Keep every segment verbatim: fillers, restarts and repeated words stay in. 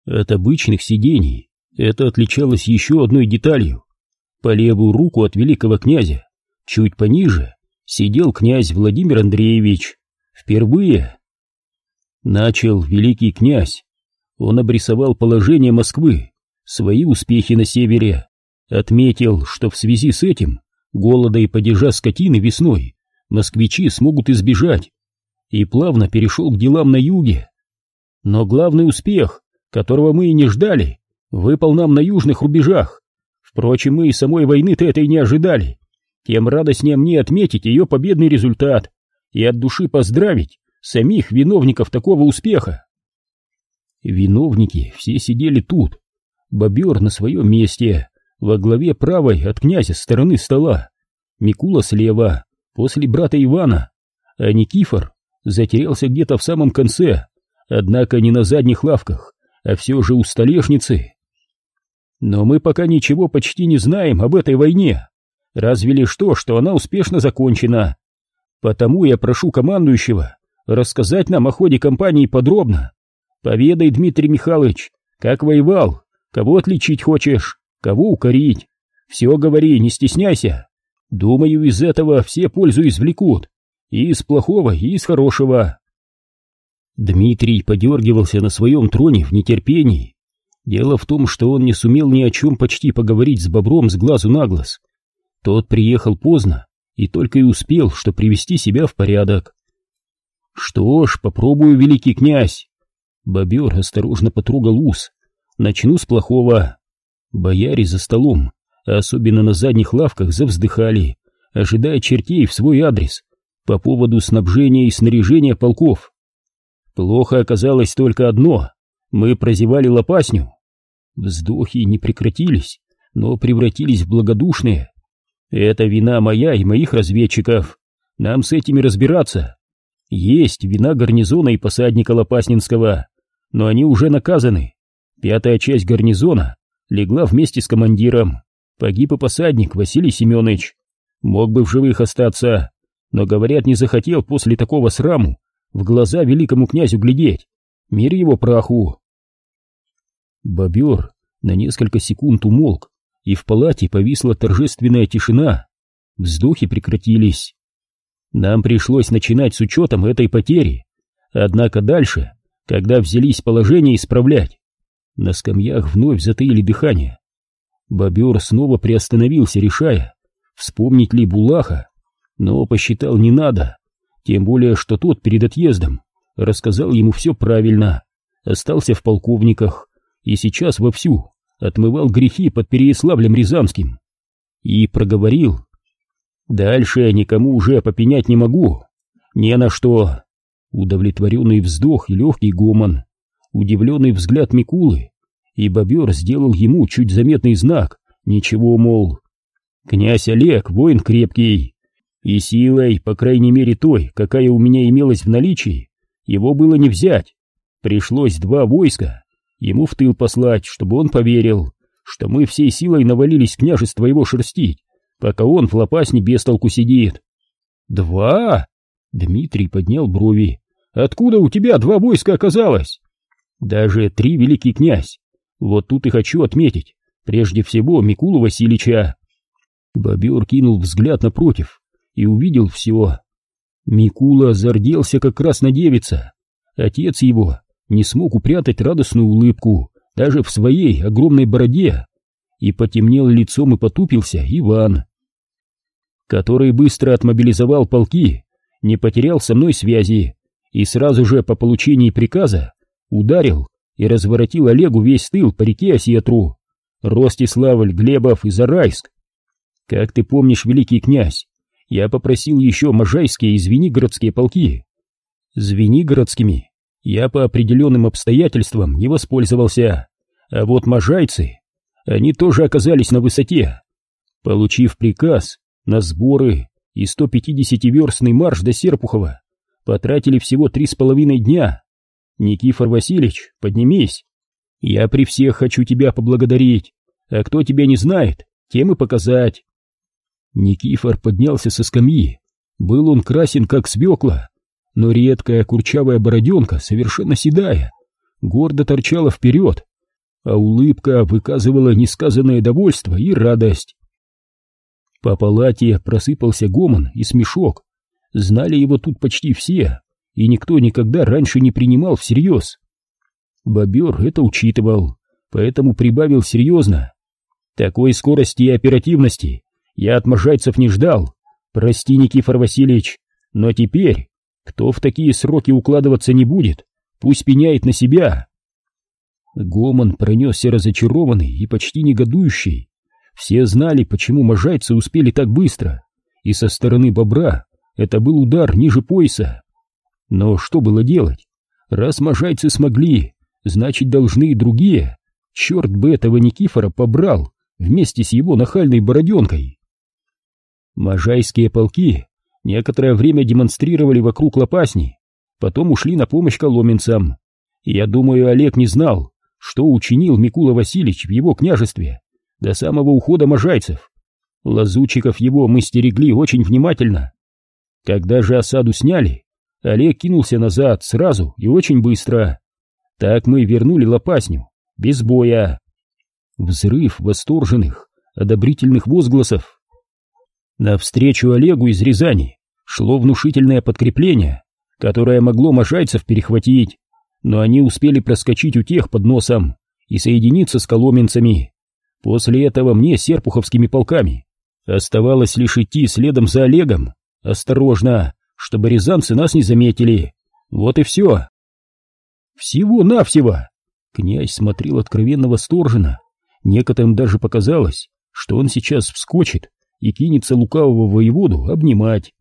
От обычных сидений это отличалось еще одной деталью. По левую руку от великого князя, чуть пониже, сидел князь Владимир Андреевич. Впервые. Начал великий князь. Он обрисовал положение Москвы, свои успехи на севере, отметил, что в связи с этим голода и падежа скотины весной москвичи смогут избежать, и плавно перешел к делам на юге. Но главный успех, которого мы и не ждали, выпал нам на южных рубежах. Впрочем, мы и самой войны-то этой не ожидали. Тем радостнее мне отметить ее победный результат и от души поздравить самих виновников такого успеха. Виновники все сидели тут. Бобер на своем месте, во главе правой от князя стороны стола, Микула слева, после брата Ивана, а Никифор затерялся где-то в самом конце, однако не на задних лавках, а все же у столешницы. Но мы пока ничего почти не знаем об этой войне, разве лишь то, что она успешно закончена. Потому я прошу командующего рассказать нам о ходе кампании подробно. Поведай, Дмитрий Михайлович, как воевал, кого отличить хочешь, кого укорить. Все говори, не стесняйся. Думаю, из этого все пользу извлекут, и из плохого, и из хорошего. Дмитрий подергивался на своем троне в нетерпении. Дело в том, что он не сумел ни о чем почти поговорить с Бобром с глазу на глаз. Тот приехал поздно и только и успел, что привести себя в порядок. Что ж, попробую, великий князь. Бобер осторожно потрогал ус. Начну с плохого. Бояре за столом, особенно на задних лавках, завздыхали, ожидая чертей в свой адрес по поводу снабжения и снаряжения полков. Плохо оказалось только одно — мы прозевали лопасню. Вздохи не прекратились, но превратились в благодушные. Это вина моя и моих разведчиков. Нам с этими разбираться. Есть вина гарнизона и посадника Лопаснинского, но они уже наказаны. Пятая часть гарнизона легла вместе с командиром. Погиб и посадник Василий Семенович. Мог бы в живых остаться, но, говорят, не захотел после такого сраму в глаза великому князю глядеть. Мир его праху. Бобер на несколько секунд умолк, и в палате повисла торжественная тишина. Вздохи прекратились. Нам пришлось начинать с учетом этой потери. Однако дальше, когда взялись положение исправлять, на скамьях вновь затаили дыхание. Бобер снова приостановился, решая, вспомнить ли Булаха, но посчитал не надо, тем более, что тот перед отъездом рассказал ему все правильно, остался в полковниках и сейчас вовсю отмывал грехи под Переяславлем-Рязанским. И проговорил: «Дальше никому уже попенять не могу, не на что». Удовлетворенный вздох и легкий гомон, удивленный взгляд Микулы, и Бобер сделал ему чуть заметный знак, ничего, мол. Князь Олег воин крепкий, и силой, по крайней мере той, какая у меня имелась в наличии, его было не взять. Пришлось два войска ему в тыл послать, чтобы он поверил, что мы всей силой навалились княжество его шерстить, пока он в Лопасне без толку сидит. «Два?» — Дмитрий поднял брови. «Откуда у тебя два войска оказалось?» «Даже три, великий князь. Вот тут и хочу отметить, прежде всего, Микулу Васильича». Бобер кинул взгляд напротив и увидел все. Микула зарделся, как красная девица. Отец его не смог упрятать радостную улыбку даже в своей огромной бороде, и потемнел лицом и потупился Иван, который быстро отмобилизовал полки, не потерял со мной связи и сразу же по получении приказа ударил и разворотил Олегу весь тыл по реке Осетру, Ростиславль, Глебов и Зарайск. Как ты помнишь, великий князь, я попросил еще можайские и звенигородские полки. Звенигородскими я по определенным обстоятельствам не воспользовался, а вот можайцы, они тоже оказались на высоте. Получив приказ на сборы и сто пятидесятиверстный марш до Серпухова, потратили всего три с половиной дня. Никифор Васильевич, поднимись. Я при всех хочу тебя поблагодарить, а кто тебя не знает, тем и показать. Никифор поднялся со скамьи. Был он красен, как свекла, но редкая курчавая бороденка, совершенно седая, гордо торчала вперед, а улыбка выказывала несказанное довольство и радость. По палате просыпался гомон и смешок. Знали его тут почти все, и никто никогда раньше не принимал всерьез. Бобер это учитывал, поэтому прибавил серьезно. Такой скорости и оперативности я от можайцев не ждал. Прости, Никифор Васильевич, но теперь, кто в такие сроки укладываться не будет, пусть пеняет на себя. Гомон пронесся разочарованный и почти негодующий. Все знали, почему можайцы успели так быстро, и со стороны бобра это был удар ниже пояса. Но что было делать? Раз можайцы смогли, значит, должны и другие. Черт бы этого Никифора побрал вместе с его нахальной бороденкой. Можайские полки некоторое время демонстрировали вокруг Лопасни, потом ушли на помощь коломенцам. И я думаю, Олег не знал, что учинил Микула Васильевич в его княжестве до самого ухода можайцев. Лазутчиков его мы стерегли очень внимательно. Когда же осаду сняли, Олег кинулся назад сразу и очень быстро. Так мы вернули Лопасню, без боя. Взрыв восторженных, одобрительных возгласов. Навстречу Олегу из Рязани шло внушительное подкрепление, которое могло можайцев перехватить, но они успели проскочить у тех под носом и соединиться с коломенцами. После этого мне с серпуховскими полками оставалось лишь идти следом за Олегом, осторожно, чтобы рязанцы нас не заметили. Вот и все. Всего-навсего. Князь смотрел откровенно восторженно. Некоторым даже показалось, что он сейчас вскочит и кинется лукавого воеводу обнимать.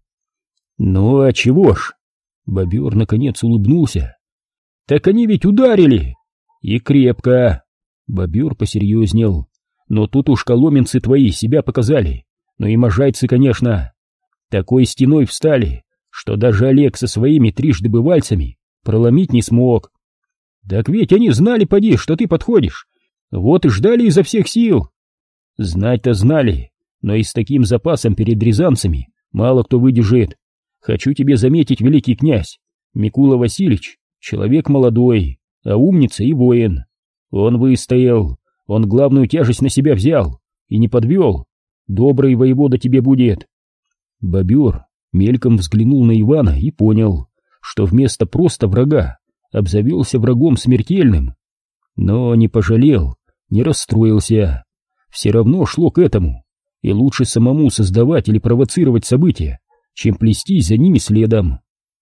Ну а чего ж? Бобер наконец улыбнулся. Так они ведь ударили! И крепко. Бобер посерьезнел. Но тут уж коломенцы твои себя показали. Ну и можайцы, конечно. Такой стеной встали, что даже Олег со своими трижды бывальцами проломить не смог. Так ведь они знали, поди, что ты подходишь. Вот и ждали изо всех сил. Знать-то знали, но и с таким запасом перед рязанцами мало кто выдержит. Хочу тебе заметить, великий князь, Микула Васильевич человек молодой, а умница и воин. Он выстоял, он главную тяжесть на себя взял и не подвел. Добрый воевода тебе будет. Бобер мельком взглянул на Ивана и понял, что вместо просто врага обзавелся врагом смертельным. Но не пожалел, не расстроился. Все равно шло к этому, и лучше самому создавать или провоцировать события, чем плестись за ними следом.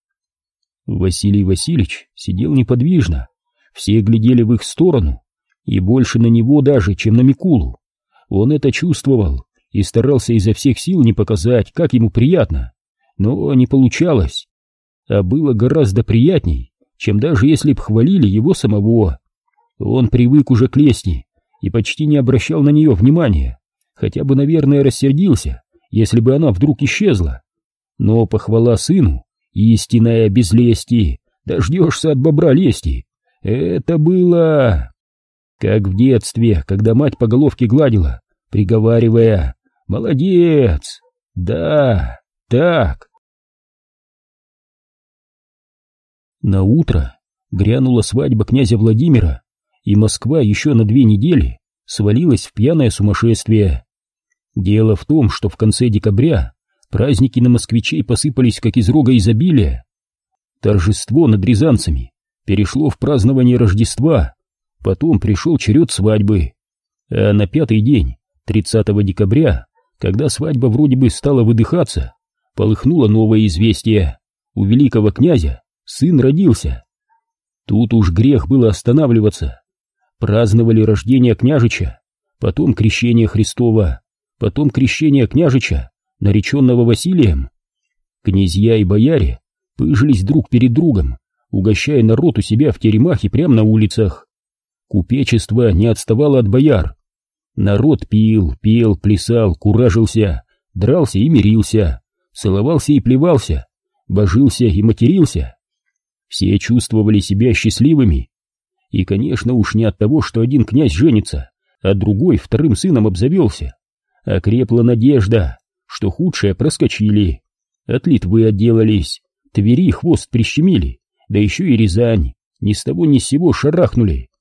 Василий Васильевич сидел неподвижно, все глядели в их сторону, и больше на него даже, чем на Микулу. Он это чувствовал и старался изо всех сил не показать, как ему приятно, но не получалось. А было гораздо приятней, чем даже если б хвалили его самого. Он привык уже к лести и почти не обращал на нее внимания, хотя бы, наверное, рассердился, если бы она вдруг исчезла. Но похвала сыну, истинная без лести, дождешься от бобра лести, это было... как в детстве, когда мать по головке гладила, приговаривая: «Молодец! Да, так!» На утро грянула свадьба князя Владимира, и Москва еще на две недели свалилась в пьяное сумасшествие. Дело в том, что в конце декабря праздники на москвичей посыпались как из рога изобилия. Торжество над рязанцами перешло в празднование Рождества, потом пришел черед свадьбы. А на пятый день, тридцатого декабря, когда свадьба вроде бы стала выдыхаться, полыхнуло новое известие: у великого князя сын родился. Тут уж грех было останавливаться. Праздновали рождение княжича, потом крещение Христова, потом крещение княжича, нареченного Василием. Князья и бояре пыжились друг перед другом, угощая народ у себя в теремах и прямо на улицах. Купечество не отставало от бояр. Народ пил, пел, плясал, куражился, дрался и мирился, целовался и плевался, божился и матерился. Все чувствовали себя счастливыми. И, конечно, уж не от того, что один князь женится, а другой вторым сыном обзавелся. Окрепла надежда, что худшее проскочили. От Литвы отделались, Твери хвост прищемили, да еще и Рязань ни с того ни с сего шарахнули.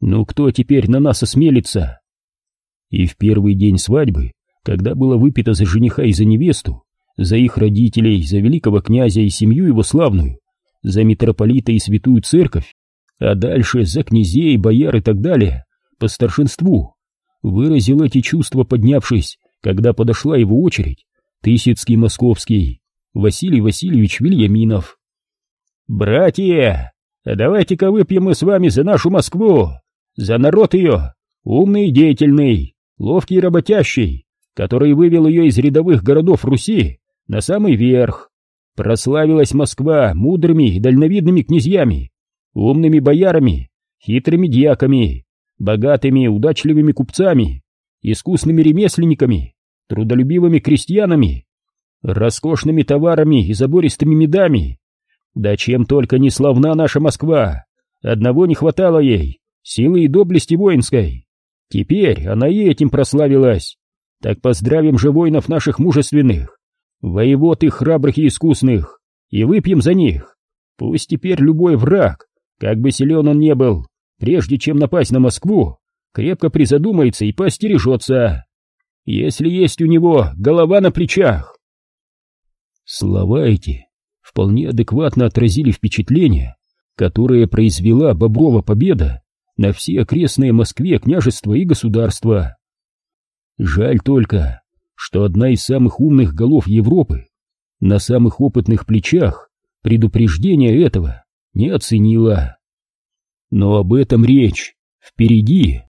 Ну кто теперь на нас осмелится? И в первый день свадьбы, когда было выпито за жениха и за невесту, за их родителей, за великого князя и семью его славную, за митрополита и святую церковь, а дальше за князей, бояр и так далее, по старшинству, выразил эти чувства, поднявшись, когда подошла его очередь, Тысяцкий московский Василий Васильевич Вильяминов. «Братья, давайте-ка выпьем мы с вами за нашу Москву, за народ ее, умный и деятельный, ловкий и работящий, который вывел ее из рядовых городов Руси на самый верх. Прославилась Москва мудрыми и дальновидными князьями, умными боярами, хитрыми дьяками, богатыми удачливыми купцами, искусными ремесленниками, трудолюбивыми крестьянами, роскошными товарами и забористыми медами. Да чем только не славна наша Москва, одного не хватало ей — силы и доблести воинской. Теперь она и этим прославилась. Так поздравим же воинов наших мужественных, воевод их храбрых и искусных, и выпьем за них. Пусть теперь любой враг, как бы силен он не был, прежде чем напасть на Москву, крепко призадумается и поостережется, если есть у него голова на плечах». Слова эти вполне адекватно отразили впечатление, которое произвела Боброва победа на все окрестные Москве княжества и государства. Жаль только, что одна из самых умных голов Европы на самых опытных плечах предупреждения этого не оценила. Но об этом речь впереди.